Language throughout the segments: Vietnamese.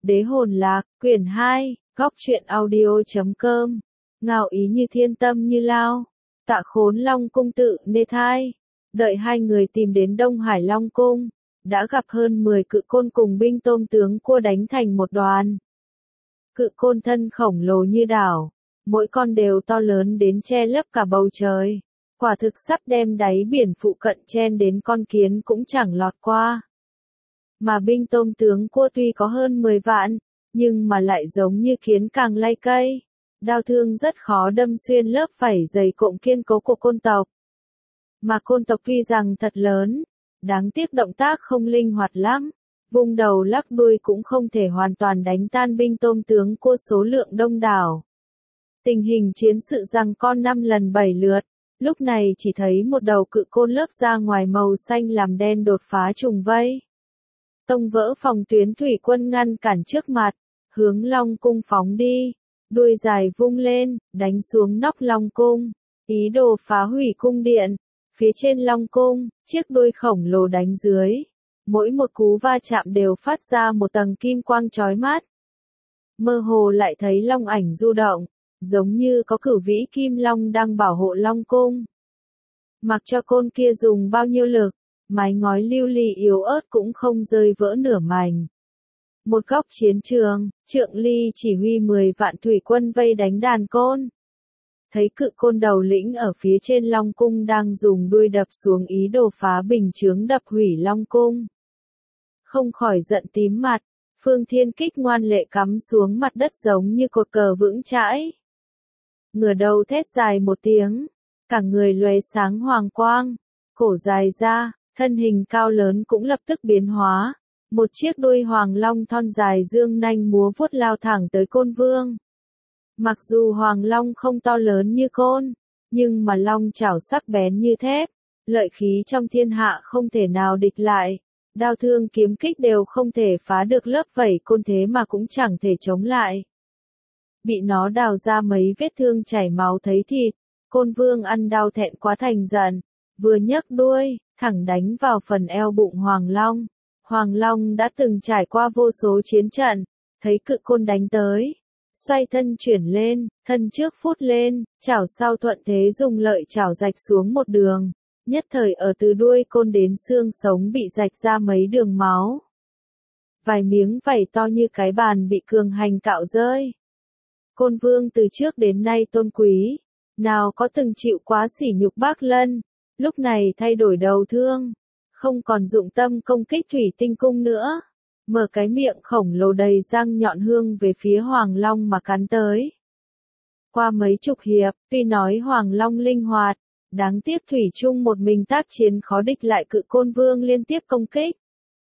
Đế hồn lạc, quyển 2, góc truyện audio.com, ngạo ý như thiên tâm như lao, tạ khốn Long cung tự nê thai. Đợi hai người tìm đến Đông Hải Long cung, đã gặp hơn 10 cự côn cùng binh tôm tướng cua đánh thành một đoàn. Cự côn thân khổng lồ như đảo, mỗi con đều to lớn đến che lấp cả bầu trời, quả thực sắp đem đáy biển phụ cận chen đến con kiến cũng chẳng lọt qua. Mà binh tôm tướng cua tuy có hơn 10 vạn, nhưng mà lại giống như kiến càng lay cây, đao thương rất khó đâm xuyên lớp vảy dày cộm kiên cố của côn tộc. Mà côn tộc tuy rằng thật lớn, đáng tiếc động tác không linh hoạt lắm, vung đầu lắc đuôi cũng không thể hoàn toàn đánh tan binh tôm tướng cua số lượng đông đảo. Tình hình chiến sự giằng co 5 lần 7 lượt, lúc này chỉ thấy một đầu cự côn lớp ra ngoài màu xanh làm đen đột phá trùng vây. Tông vỡ phòng tuyến thủy quân ngăn cản trước mặt, hướng Long cung phóng đi, đuôi dài vung lên, đánh xuống nóc Long cung, ý đồ phá hủy cung điện. Phía trên Long cung, chiếc đuôi khổng lồ đánh dưới, mỗi một cú va chạm đều phát ra một tầng kim quang chói mắt. Mơ hồ lại thấy long ảnh du động, giống như có cửu vĩ kim long đang bảo hộ Long cung. Mặc cho côn kia dùng bao nhiêu lực, mái ngói lưu ly yếu ớt cũng không rơi vỡ nửa mảnh. Một góc chiến trường, Trượng Ly chỉ huy 10 vạn thủy quân vây đánh đàn côn. Thấy cự côn đầu lĩnh ở phía trên Long cung đang dùng đuôi đập xuống ý đồ phá bình chướng đập hủy Long cung. Không khỏi giận tím mặt, Phương Thiên Kích ngoan lệ cắm xuống mặt đất giống như cột cờ vững chãi. Ngửa đầu thét dài một tiếng, cả người lóe sáng hoàng quang, cổ dài ra, thân hình cao lớn cũng lập tức biến hóa. Một chiếc đuôi hoàng long thon dài dương nanh múa vuốt lao thẳng tới côn vương. Mặc dù hoàng long không to lớn như côn, nhưng mà long chảo sắc bén như thép, lợi khí trong thiên hạ không thể nào địch lại, đao thương kiếm kích đều không thể phá được lớp vảy côn thế mà cũng chẳng thể chống lại. Bị nó đào ra mấy vết thương chảy máu thấy thịt, côn vương ăn đau thẹn quá thành giận, vừa nhấc đuôi, thẳng đánh vào phần eo bụng hoàng long. Hoàng long đã từng trải qua vô số chiến trận, thấy cự côn đánh tới, xoay thân chuyển lên, thân trước phút lên, chảo sau thuận thế dùng lợi chảo rạch xuống một đường, nhất thời ở từ đuôi côn đến xương sống bị rạch ra mấy đường máu. Vài miếng vảy to như cái bàn bị cường hành cạo rơi. Côn vương từ trước đến nay tôn quý, nào có từng chịu quá sỉ nhục Bác Lân, lúc này thay đổi đầu thương, không còn dụng tâm công kích thủy tinh cung nữa. Mở cái miệng khổng lồ đầy răng nhọn hương về phía Hoàng Long mà cắn tới. Qua mấy chục hiệp, tuy nói Hoàng Long linh hoạt, đáng tiếc thủy chung một mình tác chiến khó địch lại cự côn vương liên tiếp công kích.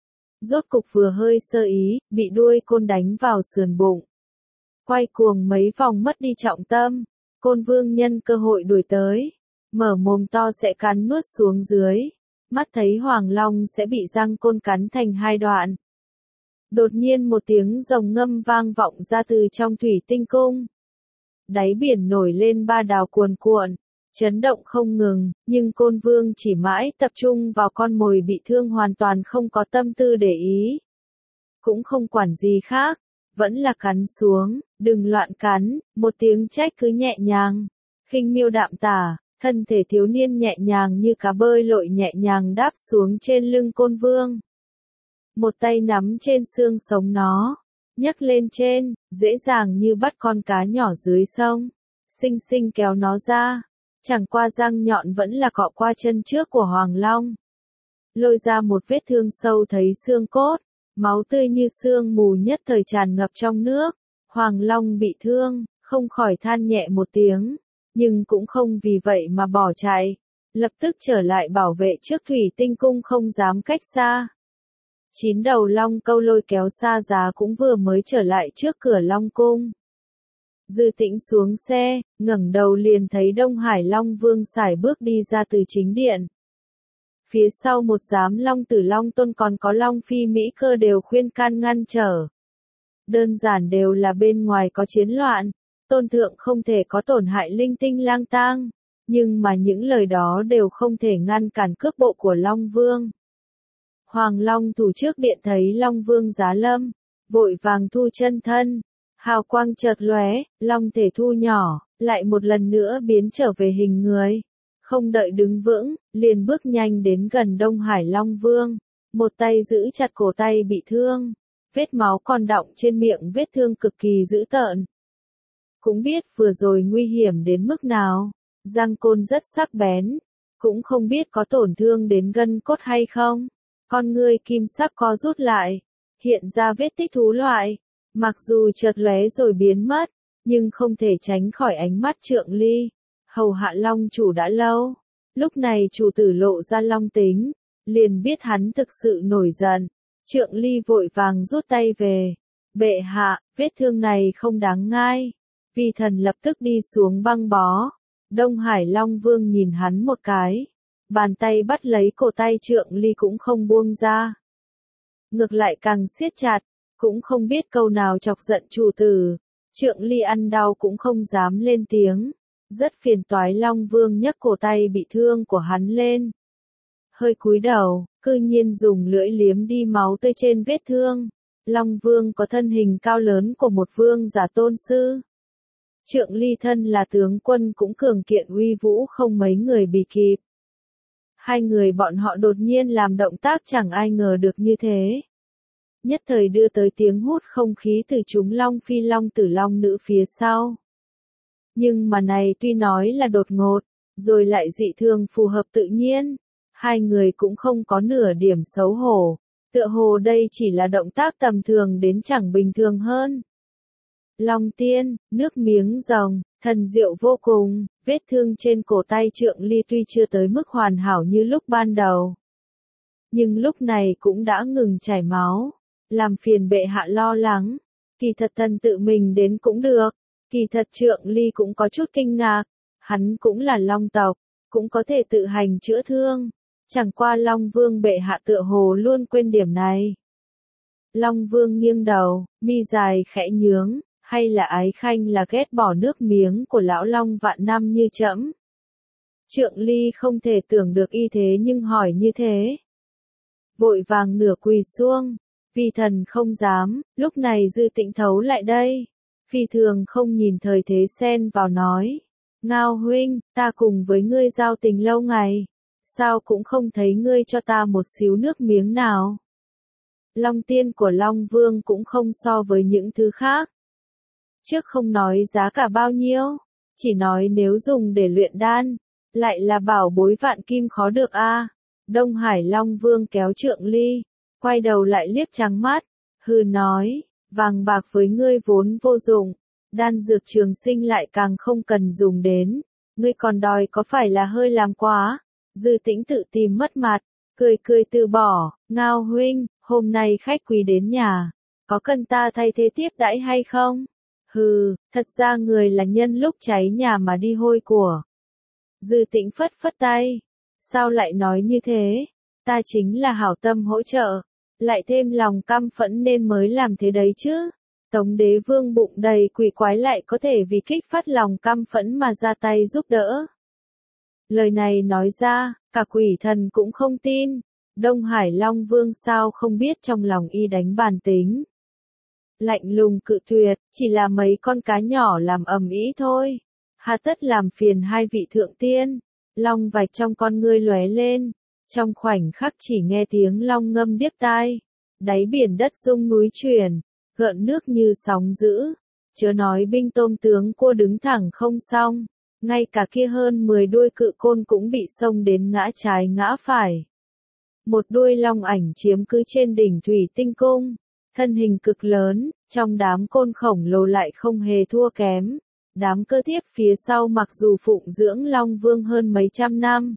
Rốt cục vừa hơi sơ ý, bị đuôi côn đánh vào sườn bụng. Quay cuồng mấy vòng mất đi trọng tâm, côn vương nhân cơ hội đuổi tới, mở mồm to sẽ cắn nuốt xuống dưới, mắt thấy Hoàng Long sẽ bị răng côn cắn thành hai đoạn. Đột nhiên một tiếng rồng ngâm vang vọng ra từ trong thủy tinh cung. Đáy biển nổi lên ba đào cuồn cuộn, chấn động không ngừng, nhưng côn vương chỉ mãi tập trung vào con mồi bị thương hoàn toàn không có tâm tư để ý. Cũng không quản gì khác, vẫn là cắn xuống, đừng loạn cắn, một tiếng trách cứ nhẹ nhàng, khinh miêu đạm tả, thân thể thiếu niên nhẹ nhàng như cá bơi lội nhẹ nhàng đáp xuống trên lưng côn vương. Một tay nắm trên xương sống nó, nhấc lên trên, dễ dàng như bắt con cá nhỏ dưới sông, xinh xinh kéo nó ra, chẳng qua răng nhọn vẫn là cọ qua chân trước của Hoàng Long. Lôi ra một vết thương sâu thấy xương cốt, máu tươi như sương mù nhất thời tràn ngập trong nước. Hoàng Long bị thương, không khỏi than nhẹ một tiếng, nhưng cũng không vì vậy mà bỏ chạy, lập tức trở lại bảo vệ trước thủy tinh cung không dám cách xa. 9 đầu long câu lôi kéo xa giá cũng vừa mới trở lại trước cửa Long cung. Dư Tĩnh xuống xe, ngẩng đầu liền thấy Đông Hải Long Vương sải bước đi ra từ chính điện. Phía sau một giám long tử Long Tôn còn có Long Phi Mỹ Cơ đều khuyên can ngăn trở. Đơn giản đều là bên ngoài có chiến loạn, Tôn thượng không thể có tổn hại linh tinh lang tang, nhưng mà những lời đó đều không thể ngăn cản cước bộ của Long Vương. Hoàng Long thủ trước điện thấy Long Vương giá lâm, vội vàng thu chân thân. Hào quang chợt lóe, long thể thu nhỏ, lại một lần nữa biến trở về hình người. Không đợi đứng vững, liền bước nhanh đến gần Đông Hải Long Vương. Một tay giữ chặt cổ tay bị thương. Vết máu còn đọng trên miệng, vết thương cực kỳ dữ tợn. Cũng biết vừa rồi nguy hiểm đến mức nào. Răng côn rất sắc bén. Cũng không biết có tổn thương đến gân cốt hay không. Con ngươi kim sắc co rút lại. Hiện ra vết tích thú loại. Mặc dù chợt lóe rồi biến mất, nhưng không thể tránh khỏi ánh mắt Trượng Ly. Hầu hạ Long chủ đã lâu. Lúc này chủ tử lộ ra long tính. Liền biết hắn thực sự nổi giận. Trượng Ly vội vàng rút tay về. Bệ hạ, vết thương này không đáng ngại. Vi thần lập tức đi xuống băng bó. Đông Hải Long Vương nhìn hắn một cái. Bàn tay bắt lấy cổ tay Trượng Ly cũng không buông ra. Ngược lại càng siết chặt. Cũng không biết câu nào chọc giận chủ tử. Trượng Ly ăn đau cũng không dám lên tiếng. Rất phiền toái. Long Vương nhấc cổ tay bị thương của hắn lên. Hơi cúi đầu, cư nhiên dùng lưỡi liếm đi máu tươi trên vết thương. Long Vương có thân hình cao lớn của một vương giả tôn sư. Trượng Ly thân là tướng quân cũng cường kiện uy vũ không mấy người bì kịp. Hai người bọn họ đột nhiên làm động tác chẳng ai ngờ được như thế. Nhất thời đưa tới tiếng hút không khí từ chúng Long Phi Long Tử Long Nữ phía sau. Nhưng mà này tuy nói là đột ngột, rồi lại dị thường phù hợp tự nhiên. Hai người cũng không có nửa điểm xấu hổ. Tựa hồ đây chỉ là động tác tầm thường đến chẳng bình thường hơn. Long tiên, nước miếng rồng, thần diệu vô cùng, vết thương trên cổ tay Trượng Ly tuy chưa tới mức hoàn hảo như lúc ban đầu. Nhưng lúc này cũng đã ngừng chảy máu. Làm phiền bệ hạ lo lắng. Kỳ thật thần tự mình đến cũng được. Kỳ thật Trượng Ly cũng có chút kinh ngạc. Hắn cũng là Long tộc, cũng có thể tự hành chữa thương. Chẳng qua Long Vương bệ hạ tựa hồ luôn quên điểm này. Long Vương nghiêng đầu, mi dài khẽ nhướng, hay là ái khanh là ghét bỏ nước miếng của lão Long vạn năm như trẫm. Trượng Ly không thể tưởng được y thế nhưng hỏi như thế. Vội vàng nửa quỳ xuống, vì thần không dám, lúc này Dư Tĩnh thấu lại đây. Phi thường không nhìn thời thế xen vào nói. Ngao huynh, ta cùng với ngươi giao tình lâu ngày. Sao cũng không thấy ngươi cho ta một xíu nước miếng nào. Long tiên của Long Vương cũng không so với những thứ khác. Trước không nói giá cả bao nhiêu, chỉ nói nếu dùng để luyện đan, lại là bảo bối vạn kim khó được a. Đông Hải Long Vương kéo Trượng Ly, quay đầu lại liếc trắng mắt, hừ nói, vàng bạc với ngươi vốn vô dụng, đan dược trường sinh lại càng không cần dùng đến, ngươi còn đòi có phải là hơi làm quá. Dư Tĩnh tự tìm mất mặt, cười cười từ bỏ. Ngao huynh, hôm nay khách quý đến nhà, có cần ta thay thế tiếp đãi hay không? Hừ, thật ra người là nhân lúc cháy nhà mà đi hôi của. Dư Tĩnh phất phất tay, sao lại nói như thế? Ta chính là hảo tâm hỗ trợ, lại thêm lòng căm phẫn nên mới làm thế đấy chứ. Tống Đế Vương bụng đầy quỷ quái lại có thể vì kích phát lòng căm phẫn mà ra tay giúp đỡ. Lời này nói ra, cả quỷ thần cũng không tin. Đông Hải Long Vương sao không biết trong lòng y đánh bàn tính. Lạnh lùng cự tuyệt, chỉ là mấy con cá nhỏ làm ầm ĩ thôi. Hà tất làm phiền hai vị thượng tiên. Long vạch trong con ngươi lóe lên. Trong khoảnh khắc chỉ nghe tiếng long ngâm điếc tai. Đáy biển đất rung núi chuyển, gợn nước như sóng dữ. Chớ nói binh tôm tướng cua đứng thẳng không xong. Ngay cả kia hơn 10 đuôi cự côn cũng bị xông đến ngã trái ngã phải. Một đuôi long ảnh chiếm cứ trên đỉnh thủy tinh cung, thân hình cực lớn, trong đám côn khổng lồ lại không hề thua kém. Đám cơ thiếp phía sau mặc dù phụng dưỡng Long Vương hơn mấy trăm năm,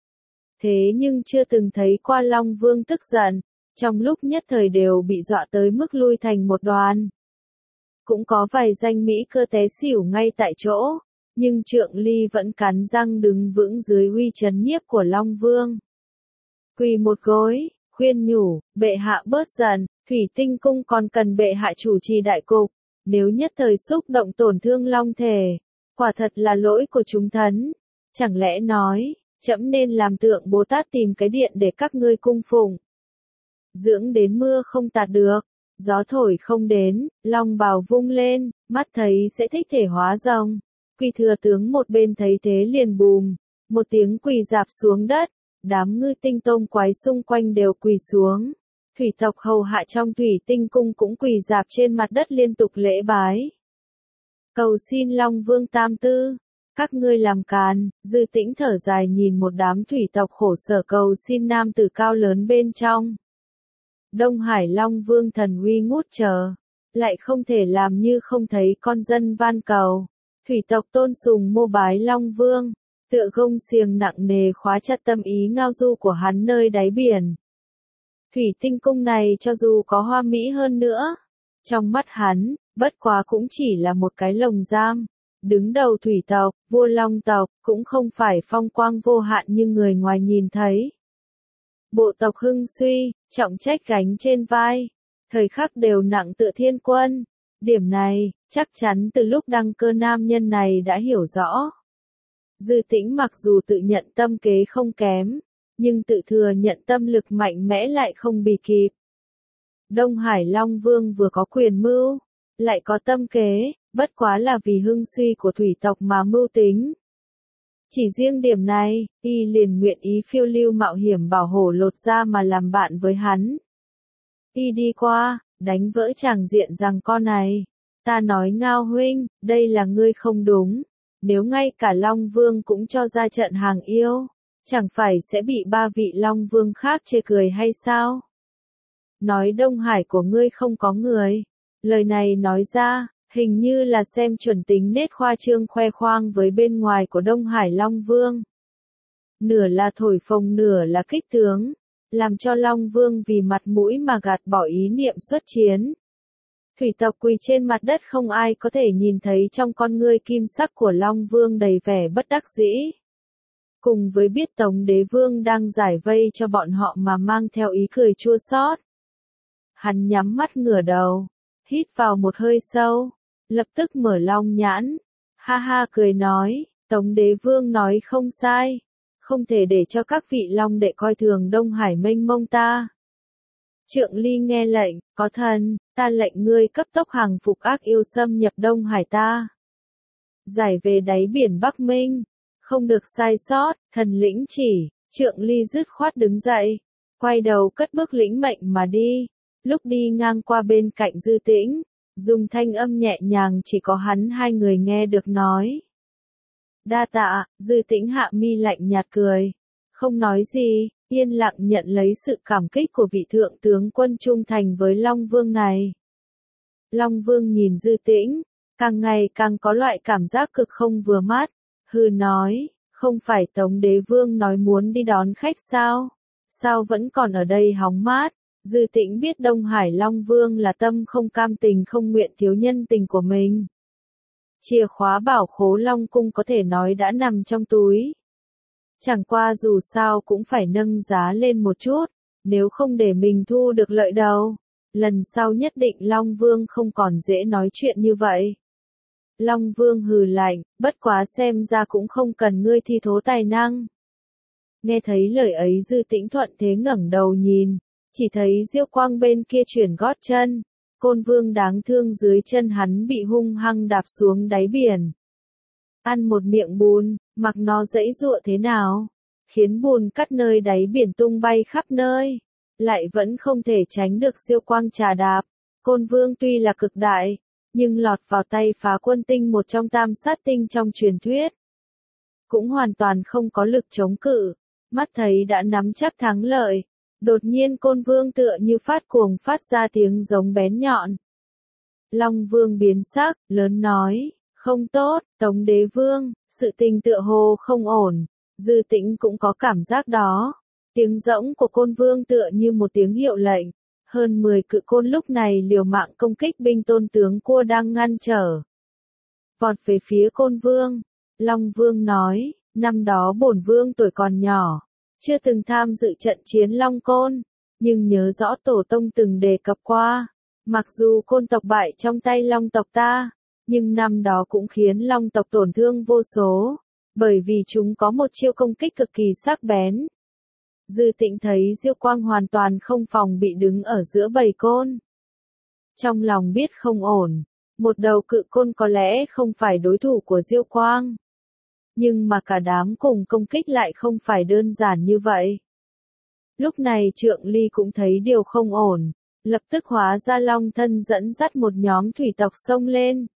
thế nhưng chưa từng thấy qua Long Vương tức giận, trong lúc nhất thời đều bị dọa tới mức lui thành một đoàn. Cũng có vài danh mỹ cơ té xỉu ngay tại chỗ. Nhưng Trượng Ly vẫn cắn răng đứng vững dưới uy trấn nhiếp của Long Vương. Quỳ một gối, khuyên nhủ, bệ hạ bớt giận, thủy tinh cung còn cần bệ hạ chủ trì đại cục. Nếu nhất thời xúc động tổn thương long thể, quả thật là lỗi của chúng thần. Chẳng lẽ nói, trẫm nên làm tượng Bồ Tát tìm cái điện để các ngươi cung phụng. Dưỡng đến mưa không tạt được, Gió thổi không đến, long bào vung lên, mắt thấy sẽ thích thể hóa rồng. Quỳ thừa tướng một bên thấy thế liền bùm, một tiếng quỳ rạp xuống đất, đám ngư tinh tôm quái xung quanh đều quỳ xuống. Thủy tộc hầu hạ trong thủy tinh cung cũng quỳ rạp trên mặt đất liên tục lễ bái. Cầu xin Long Vương Tam Tư, các ngươi làm càn. Dư Tĩnh thở dài nhìn một đám thủy tộc khổ sở cầu xin nam tử cao lớn bên trong. Đông Hải Long Vương thần uy ngút trời, lại không thể làm như không thấy con dân van cầu. Thủy tộc tôn sùng mô bái Long Vương, tựa gông xiềng nặng nề khóa chặt tâm ý ngao du của hắn nơi đáy biển. Thủy tinh cung này cho dù có hoa mỹ hơn nữa, trong mắt hắn, bất quá cũng chỉ là một cái lồng giam. Đứng đầu thủy tộc, vua long tộc, cũng không phải phong quang vô hạn như người ngoài nhìn thấy. Bộ tộc hưng suy, trọng trách gánh trên vai, thời khắc đều nặng tựa thiên quân. Điểm này, chắc chắn từ lúc đăng cơ nam nhân này đã hiểu rõ. Dư Tĩnh mặc dù tự nhận tâm kế không kém, nhưng tự thừa nhận tâm lực mạnh mẽ lại không bì kịp. Đông Hải Long Vương vừa có quyền mưu, lại có tâm kế, bất quá là vì hưng suy của thủy tộc mà mưu tính. Chỉ riêng điểm này, y liền nguyện ý phiêu lưu mạo hiểm bảo hổ lột ra mà làm bạn với hắn. Y đi qua, đánh vỡ tràng diện rằng con này. Ta nói Ngao huynh, đây là ngươi không đúng. Nếu ngay cả Long Vương cũng cho ra trận hàng yêu, chẳng phải sẽ bị ba vị Long Vương khác chê cười hay sao? Nói Đông Hải của ngươi không có người. Lời này nói ra, hình như là xem chuẩn tính nết khoa trương khoe khoang với bên ngoài của Đông Hải Long Vương. Nửa là thổi phồng nửa là kích tướng, làm cho Long Vương vì mặt mũi mà gạt bỏ ý niệm xuất chiến. Thủy tộc quỳ trên mặt đất không ai có thể nhìn thấy trong con ngươi kim sắc của Long Vương đầy vẻ bất đắc dĩ. Cùng với biết Tống Đế Vương đang giải vây cho bọn họ mà mang theo ý cười chua xót. Hắn nhắm mắt ngửa đầu, hít vào một hơi sâu, lập tức mở long nhãn, ha ha cười nói, Tống Đế Vương nói không sai, không thể để cho các vị long đệ coi thường Đông Hải mênh mông ta. Trượng Ly nghe lệnh, có thần, ta lệnh ngươi cấp tốc hàng phục ác yêu xâm nhập Đông Hải ta. Giải về đáy biển Bắc Minh, không được sai sót, thần lĩnh chỉ. Trượng Ly dứt khoát đứng dậy, quay đầu cất bước lĩnh mệnh mà đi. Lúc đi ngang qua bên cạnh Dư Tĩnh, dùng thanh âm nhẹ nhàng chỉ có hắn hai người nghe được nói. Đa tạ. Dư Tĩnh hạ mi lạnh nhạt cười, không nói gì, yên lặng nhận lấy sự cảm kích của vị thượng tướng quân trung thành với Long Vương này. Long Vương nhìn Dư Tĩnh, càng ngày càng có loại cảm giác cực không vừa mắt, hừ nói, không phải Tống Đế Vương nói muốn đi đón khách sao? Sao vẫn còn ở đây hóng mát? Dư Tĩnh biết Đông Hải Long Vương là tâm không cam tình không nguyện thiếu nhân tình của mình. Chìa khóa bảo khố Long Cung có thể nói đã nằm trong túi. Chẳng qua dù sao cũng phải nâng giá lên một chút, nếu không để mình thu được lợi đâu. Lần sau nhất định Long Vương không còn dễ nói chuyện như vậy. Long Vương hừ lạnh, bất quá xem ra cũng không cần ngươi thi thố tài năng. Nghe thấy lời ấy Dư Tĩnh thuận thế ngẩng đầu nhìn, chỉ thấy Diêu Quang bên kia chuyển gót chân, Côn Vương đáng thương dưới chân hắn bị hung hăng đạp xuống đáy biển. Ăn một miệng bùn, mặc nó dãy giụa thế nào, khiến bùn cắt nơi đáy biển tung bay khắp nơi, lại vẫn không thể tránh được Diêu Quang trà đạp. Côn Vương tuy là cực đại, nhưng lọt vào tay Phá Quân tinh một trong tam sát tinh trong truyền thuyết, cũng hoàn toàn không có lực chống cự, mắt thấy đã nắm chắc thắng lợi. Đột nhiên Côn Vương tựa như phát cuồng phát ra tiếng giống bén nhọn. Long Vương biến sắc, lớn nói, không tốt, Tống Đế Vương, sự tình tựa hồ không ổn. Dư Tĩnh cũng có cảm giác đó. Tiếng rỗng của Côn Vương tựa như một tiếng hiệu lệnh. Hơn 10 cự côn lúc này liều mạng công kích binh tôn tướng cua đang ngăn trở. Vọt về phía Côn Vương. Long Vương nói, năm đó bổn vương tuổi còn nhỏ, chưa từng tham dự trận chiến Long Côn, nhưng nhớ rõ tổ tông từng đề cập qua. Mặc dù côn tộc bại trong tay Long tộc ta, nhưng năm đó cũng khiến Long tộc tổn thương vô số, bởi vì chúng có một chiêu công kích cực kỳ sắc bén. Dư Tĩnh thấy Diêu Quang hoàn toàn không phòng bị đứng ở giữa bầy côn. Trong lòng biết không ổn, một đầu cự côn có lẽ không phải đối thủ của Diêu Quang. Nhưng mà cả đám cùng công kích lại không phải đơn giản như vậy. Lúc này Trượng Ly cũng thấy điều không ổn, lập tức hóa ra long thân dẫn dắt một nhóm thủy tộc xông lên.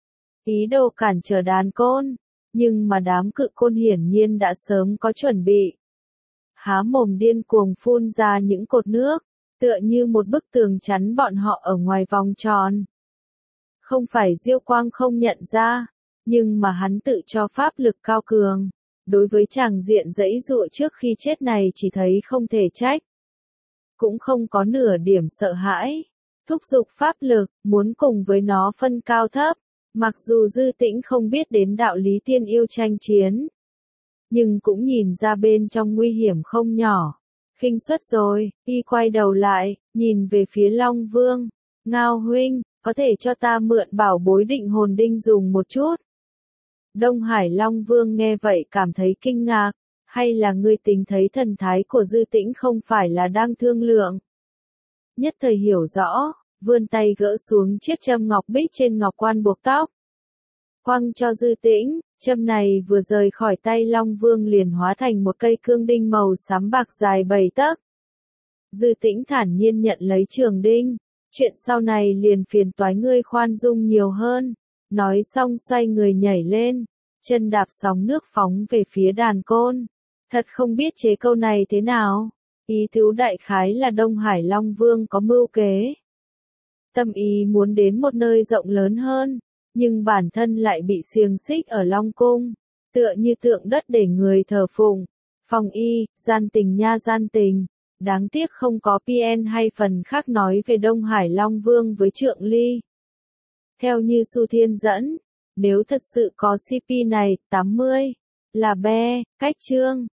Ý đồ cản trở đàn côn, nhưng mà đám cự côn hiển nhiên đã sớm có chuẩn bị. Há mồm điên cuồng phun ra những cột nước, tựa như một bức tường chắn bọn họ ở ngoài vòng tròn. Không phải Diêu Quang không nhận ra, nhưng mà hắn tự cho pháp lực cao cường. Đối với tràng diện giãy giụa trước khi chết này chỉ thấy không thể trách. Cũng không có nửa điểm sợ hãi. Thúc giục pháp lực, muốn cùng với nó phân cao thấp. Mặc dù Dư Tĩnh không biết đến đạo lý tiên yêu tranh chiến. Nhưng cũng nhìn ra bên trong nguy hiểm không nhỏ. Khinh suất rồi, y quay đầu lại, nhìn về phía Long Vương. Ngao huynh, có thể cho ta mượn bảo bối định hồn đinh dùng một chút. Đông Hải Long Vương nghe vậy cảm thấy kinh ngạc, hay là ngươi tính thấy thần thái của Dư Tĩnh không phải là đang thương lượng. Nhất thời hiểu rõ, vươn tay gỡ xuống chiếc châm ngọc bích trên ngọc quan buộc tóc. Quăng cho Dư Tĩnh, châm này vừa rời khỏi tay Long Vương liền hóa thành một cây cương đinh màu xám bạc dài 7 tấc. Dư Tĩnh thản nhiên nhận lấy trường đinh, chuyện sau này liền phiền toái ngươi khoan dung nhiều hơn. Nói xong xoay người nhảy lên, chân đạp sóng nước phóng về phía đàn côn. Thật không biết chế câu này thế nào. Ý tứ đại khái là Đông Hải Long Vương có mưu kế. Tâm ý muốn đến một nơi rộng lớn hơn, nhưng bản thân lại bị xiềng xích ở Long Cung, tựa như tượng đất để người thờ phụng. Phòng y, gian tình nha gian tình. Đáng tiếc không có PN hay phần khác nói về Đông Hải Long Vương với Trượng Ly. Theo như Su Thiên dẫn, nếu thật sự có CP này, 80 là be, cách chương.